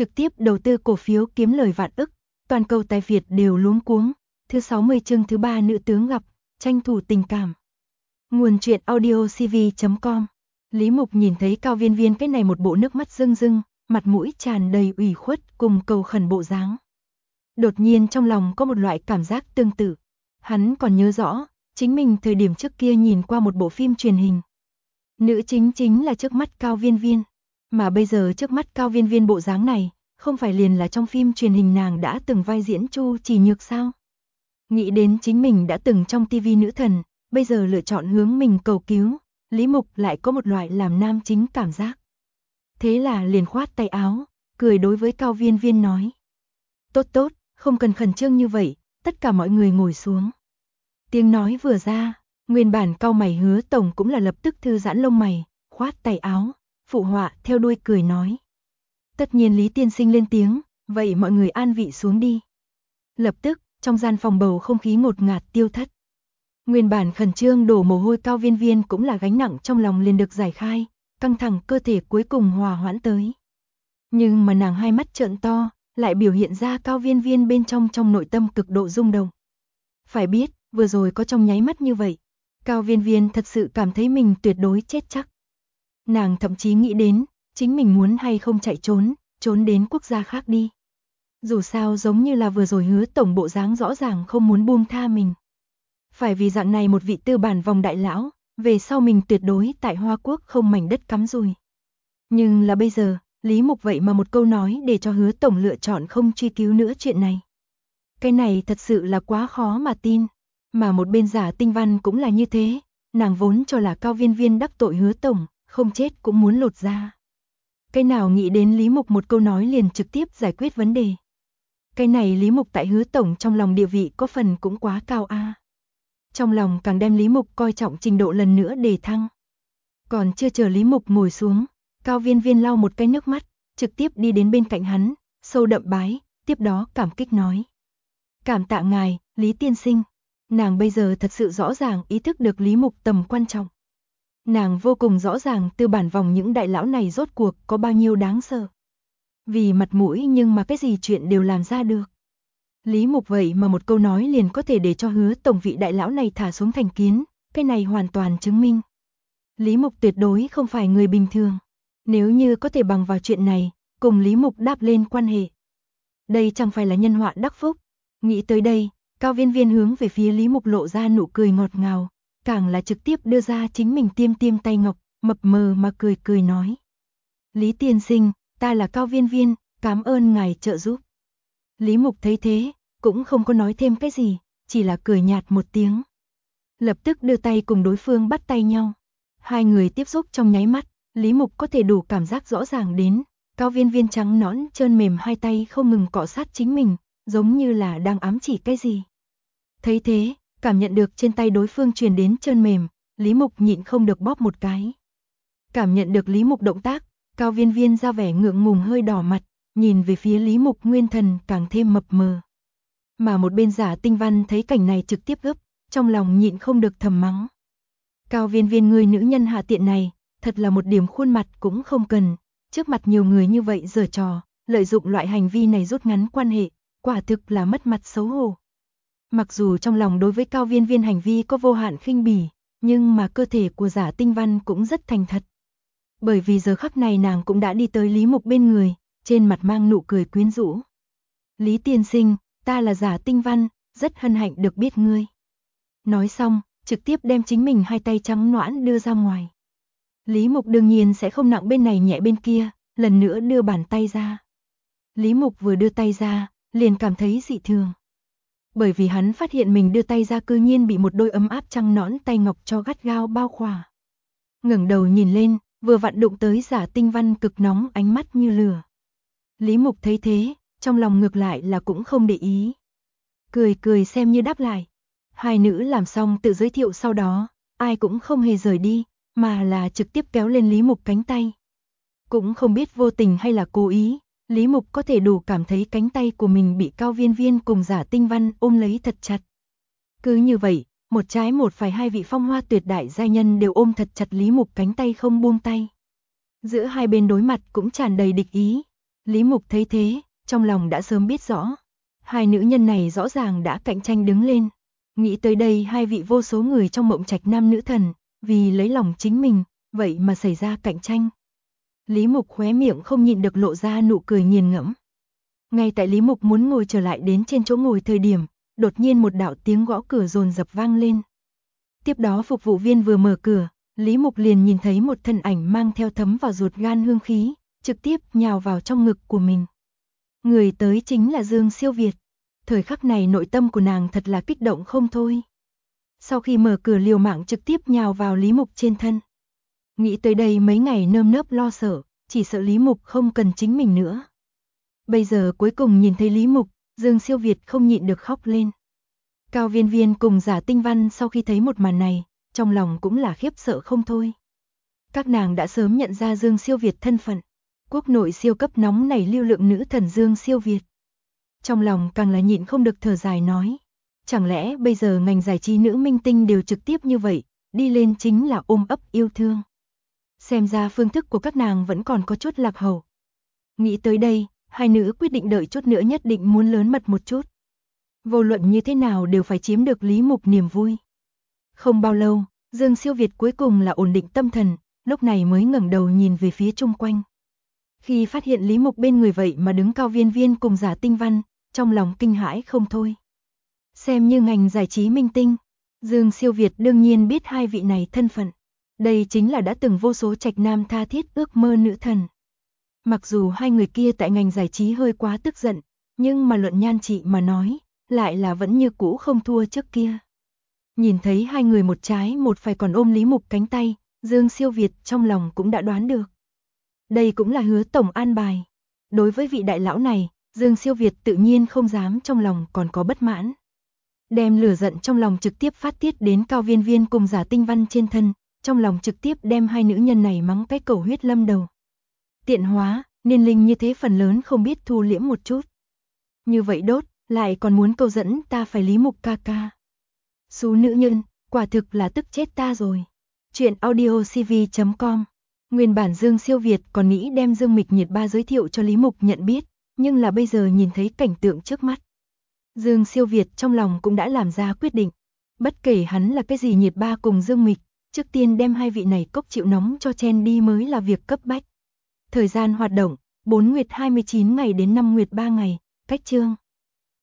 trực tiếp đầu tư cổ phiếu kiếm lời vạn ức, toàn cầu tài Việt đều luống cuống. Thứ 60 chương thứ 3 nữ tướng gặp, tranh thủ tình cảm. Nguồn truyện audio cv.com. Lý Mục nhìn thấy Cao Viên Viên cái này một bộ nước mắt rưng rưng, mặt mũi tràn đầy ủy khuất cùng cầu khẩn bộ dáng. Đột nhiên trong lòng có một loại cảm giác tương tự. Hắn còn nhớ rõ, chính mình thời điểm trước kia nhìn qua một bộ phim truyền hình. Nữ chính là trước mắt Cao Viên Viên, mà bây giờ trước mắt Cao Viên Viên bộ dáng này, không phải liền là trong phim truyền hình nàng đã từng vai diễn Chu Chỉ Nhược sao? Nghĩ đến chính mình đã từng trong tivi nữ thần, bây giờ lựa chọn hướng mình cầu cứu, Lý Mục lại có một loại làm nam chính cảm giác. Thế là liền khoát tay áo, cười đối với Cao Viên Viên nói. Tốt tốt, không cần khẩn trương như vậy, tất cả mọi người ngồi xuống. Tiếng nói vừa ra, nguyên bản cau mày Hứa Tổng cũng là lập tức thư giãn lông mày, khoát tay áo, phụ họa theo đuôi cười nói. Tất nhiên Lý tiên sinh lên tiếng, vậy mọi người an vị xuống đi. Lập tức, trong gian phòng bầu không khí ngột ngạt tiêu thất. Nguyên bản khẩn trương đổ mồ hôi Cao Viên Viên cũng là gánh nặng trong lòng liền được giải khai, căng thẳng cơ thể cuối cùng hòa hoãn tới. Nhưng mà nàng hai mắt trợn to, lại biểu hiện ra Cao Viên Viên bên trong nội tâm cực độ rung động. Phải biết, vừa rồi có trong nháy mắt như vậy, Cao Viên Viên thật sự cảm thấy mình tuyệt đối chết chắc. Nàng thậm chí nghĩ đến, chính mình muốn hay không chạy trốn đến quốc gia khác đi. Dù sao giống như là vừa rồi Hứa Tổng bộ dáng rõ ràng không muốn buông tha mình. Phải vì dạng này một vị tư bản vòng đại lão, về sau mình tuyệt đối tại Hoa Quốc không mảnh đất cắm rùi. Nhưng là bây giờ, Lý Mục vậy mà một câu nói để cho Hứa Tổng lựa chọn không truy cứu nữa chuyện này. Cái này thật sự là quá khó mà tin. Mà một bên Giả Tinh Văn cũng là như thế, nàng vốn cho là Cao Viên Viên đắc tội Hứa Tổng, không chết cũng muốn lột ra. Cái nào nghĩ đến Lý Mục một câu nói liền trực tiếp giải quyết vấn đề. Cái này Lý Mục tại Hứa Tổng trong lòng địa vị có phần cũng quá cao a. Trong lòng càng đem Lý Mục coi trọng trình độ lần nữa đề thăng. Còn chưa chờ Lý Mục ngồi xuống, Cao Viên Viên lau một cái nước mắt, trực tiếp đi đến bên cạnh hắn, sâu đậm bái, tiếp đó cảm kích nói. Cảm tạ ngài, Lý tiên sinh. Nàng bây giờ thật sự rõ ràng ý thức được Lý Mục tầm quan trọng. Nàng vô cùng rõ ràng tư bản vòng những đại lão này rốt cuộc có bao nhiêu đáng sợ. Vì mặt mũi nhưng mà cái gì chuyện đều làm ra được. Lý Mục vậy mà một câu nói liền có thể để cho Hứa Tổng vị đại lão này thả xuống thành kiến, cái này hoàn toàn chứng minh. Lý Mục tuyệt đối không phải người bình thường. Nếu như có thể bằng vào chuyện này, cùng Lý Mục đáp lên quan hệ. Đây chẳng phải là nhân họa đắc phúc. Nghĩ tới đây, Cao Viên Viên hướng về phía Lý Mục lộ ra nụ cười ngọt ngào, càng là trực tiếp đưa ra chính mình tiêm tay ngọc, mập mờ mà cười nói. Lý tiên sinh, ta là Cao Viên Viên, cảm ơn ngài trợ giúp. Lý Mục thấy thế, cũng không có nói thêm cái gì, chỉ là cười nhạt một tiếng. Lập tức đưa tay cùng đối phương bắt tay nhau. Hai người tiếp xúc trong nháy mắt, Lý Mục có thể đủ cảm giác rõ ràng đến, Cao Viên Viên trắng nõn trơn mềm hai tay không ngừng cọ sát chính mình, giống như là đang ám chỉ cái gì. Thấy thế, cảm nhận được trên tay đối phương truyền đến trơn mềm, Lý Mục nhịn không được bóp một cái. Cảm nhận được Lý Mục động tác, Cao Viên Viên ra vẻ ngượng ngùng hơi đỏ mặt, nhìn về phía Lý Mục nguyên thần càng thêm mập mờ. Mà một bên Giả Tinh Văn thấy cảnh này trực tiếp gấp, trong lòng nhịn không được thầm mắng. Cao Viên Viên người nữ nhân hạ tiện này, thật là một điểm khuôn mặt cũng không cần, trước mặt nhiều người như vậy giở trò, lợi dụng loại hành vi này rút ngắn quan hệ, quả thực là mất mặt xấu hổ. Mặc dù trong lòng đối với Cao Viên Viên hành vi có vô hạn khinh bỉ, nhưng mà cơ thể của Giả Tinh Văn cũng rất thành thật. Bởi vì giờ khắc này nàng cũng đã đi tới Lý Mục bên người, trên mặt mang nụ cười quyến rũ. Lý tiên sinh, ta là Giả Tinh Văn, rất hân hạnh được biết ngươi. Nói xong, trực tiếp đem chính mình hai tay trắng nõn đưa ra ngoài. Lý Mục đương nhiên sẽ không nặng bên này nhẹ bên kia, lần nữa đưa bàn tay ra. Lý Mục vừa đưa tay ra, liền cảm thấy dị thường. Bởi vì hắn phát hiện mình đưa tay ra cư nhiên bị một đôi ấm áp trắng nõn tay ngọc cho gắt gao bao khỏa. Ngẩng đầu nhìn lên, vừa vặn đụng tới Giả Tinh Văn cực nóng ánh mắt như lửa. Lý Mục thấy thế, trong lòng ngược lại là cũng không để ý. Cười xem như đáp lại. Hai nữ làm xong tự giới thiệu sau đó, ai cũng không hề rời đi, mà là trực tiếp kéo lên Lý Mục cánh tay. Cũng không biết vô tình hay là cố ý, Lý Mục có thể đủ cảm thấy cánh tay của mình bị Cao Viên Viên cùng Giả Tinh Văn ôm lấy thật chặt. Cứ như vậy, một trái một phải hai vị phong hoa tuyệt đại giai nhân đều ôm thật chặt Lý Mục cánh tay không buông tay. Giữa hai bên đối mặt cũng tràn đầy địch ý. Lý Mục thấy thế, trong lòng đã sớm biết rõ. Hai nữ nhân này rõ ràng đã cạnh tranh đứng lên. Nghĩ tới đây hai vị vô số người trong mộng trạch nam nữ thần, vì lấy lòng chính mình, vậy mà xảy ra cạnh tranh. Lý Mục khóe miệng không nhịn được lộ ra nụ cười nghiền ngẫm. Ngay tại Lý Mục muốn ngồi trở lại đến trên chỗ ngồi thời điểm, đột nhiên một đạo tiếng gõ cửa dồn dập vang lên. Tiếp đó phục vụ viên vừa mở cửa, Lý Mục liền nhìn thấy một thân ảnh mang theo thấm vào ruột gan hương khí, trực tiếp nhào vào trong ngực của mình. Người tới chính là Dương Siêu Việt. Thời khắc này nội tâm của nàng thật là kích động không thôi. Sau khi mở cửa liều mạng trực tiếp nhào vào Lý Mục trên thân. Nghĩ tới đây mấy ngày nơm nớp lo sợ, chỉ sợ Lý Mục không cần chính mình nữa. Bây giờ cuối cùng nhìn thấy Lý Mục, Dương Siêu Việt không nhịn được khóc lên. Cao Viên Viên cùng Giả Tinh Văn sau khi thấy một màn này, trong lòng cũng là khiếp sợ không thôi. Các nàng đã sớm nhận ra Dương Siêu Việt thân phận, quốc nội siêu cấp nóng nảy lưu lượng nữ thần Dương Siêu Việt. Trong lòng càng là nhịn không được thở dài nói, chẳng lẽ bây giờ ngành giải trí nữ minh tinh đều trực tiếp như vậy, đi lên chính là ôm ấp yêu thương. Xem ra phương thức của các nàng vẫn còn có chút lạc hậu. Nghĩ tới đây, hai nữ quyết định đợi chút nữa nhất định muốn lớn mật một chút. Vô luận như thế nào đều phải chiếm được Lý Mục niềm vui. Không bao lâu, Dương Siêu Việt cuối cùng là ổn định tâm thần, lúc này mới ngẩng đầu nhìn về phía chung quanh. Khi phát hiện Lý Mục bên người vậy mà đứng Cao Viên Viên cùng Giả Tinh Văn, trong lòng kinh hãi không thôi. Xem như ngành giải trí minh tinh, Dương Siêu Việt đương nhiên biết hai vị này thân phận. Đây chính là đã từng vô số trạch nam tha thiết ước mơ nữ thần. Mặc dù hai người kia tại ngành giải trí hơi quá tức giận, nhưng mà luận nhan trị mà nói, lại là vẫn như cũ không thua trước kia. Nhìn thấy hai người một trái một phải còn ôm Lý Mục cánh tay, Dương Siêu Việt trong lòng cũng đã đoán được. Đây cũng là Hứa tổng an bài. Đối với vị đại lão này, Dương Siêu Việt tự nhiên không dám trong lòng còn có bất mãn. Đem lửa giận trong lòng trực tiếp phát tiết đến Cao Viên Viên cùng Giả Tinh Văn trên thân, trong lòng trực tiếp đem hai nữ nhân này mắng cái cầu huyết lâm đầu. Tiện hóa, niên linh như thế phần lớn không biết thu liễm một chút. Như vậy đốt, lại còn muốn câu dẫn ta phải Lý Mục ca ca. Xú nữ nhân, quả thực là tức chết ta rồi. Chuyện audiocv.com. Nguyên bản Dương Siêu Việt còn nghĩ đem Dương Mịch Nhiệt Ba giới thiệu cho Lý Mục nhận biết, nhưng là bây giờ nhìn thấy cảnh tượng trước mắt. Dương Siêu Việt trong lòng cũng đã làm ra quyết định. Bất kể hắn là cái gì Nhiệt Ba cùng Dương Mịch, trước tiên đem hai vị này cốc chịu nóng cho chen đi mới là việc cấp bách. Thời gian hoạt động, 4 nguyệt 29 ngày đến 5 nguyệt 3 ngày, cách chương.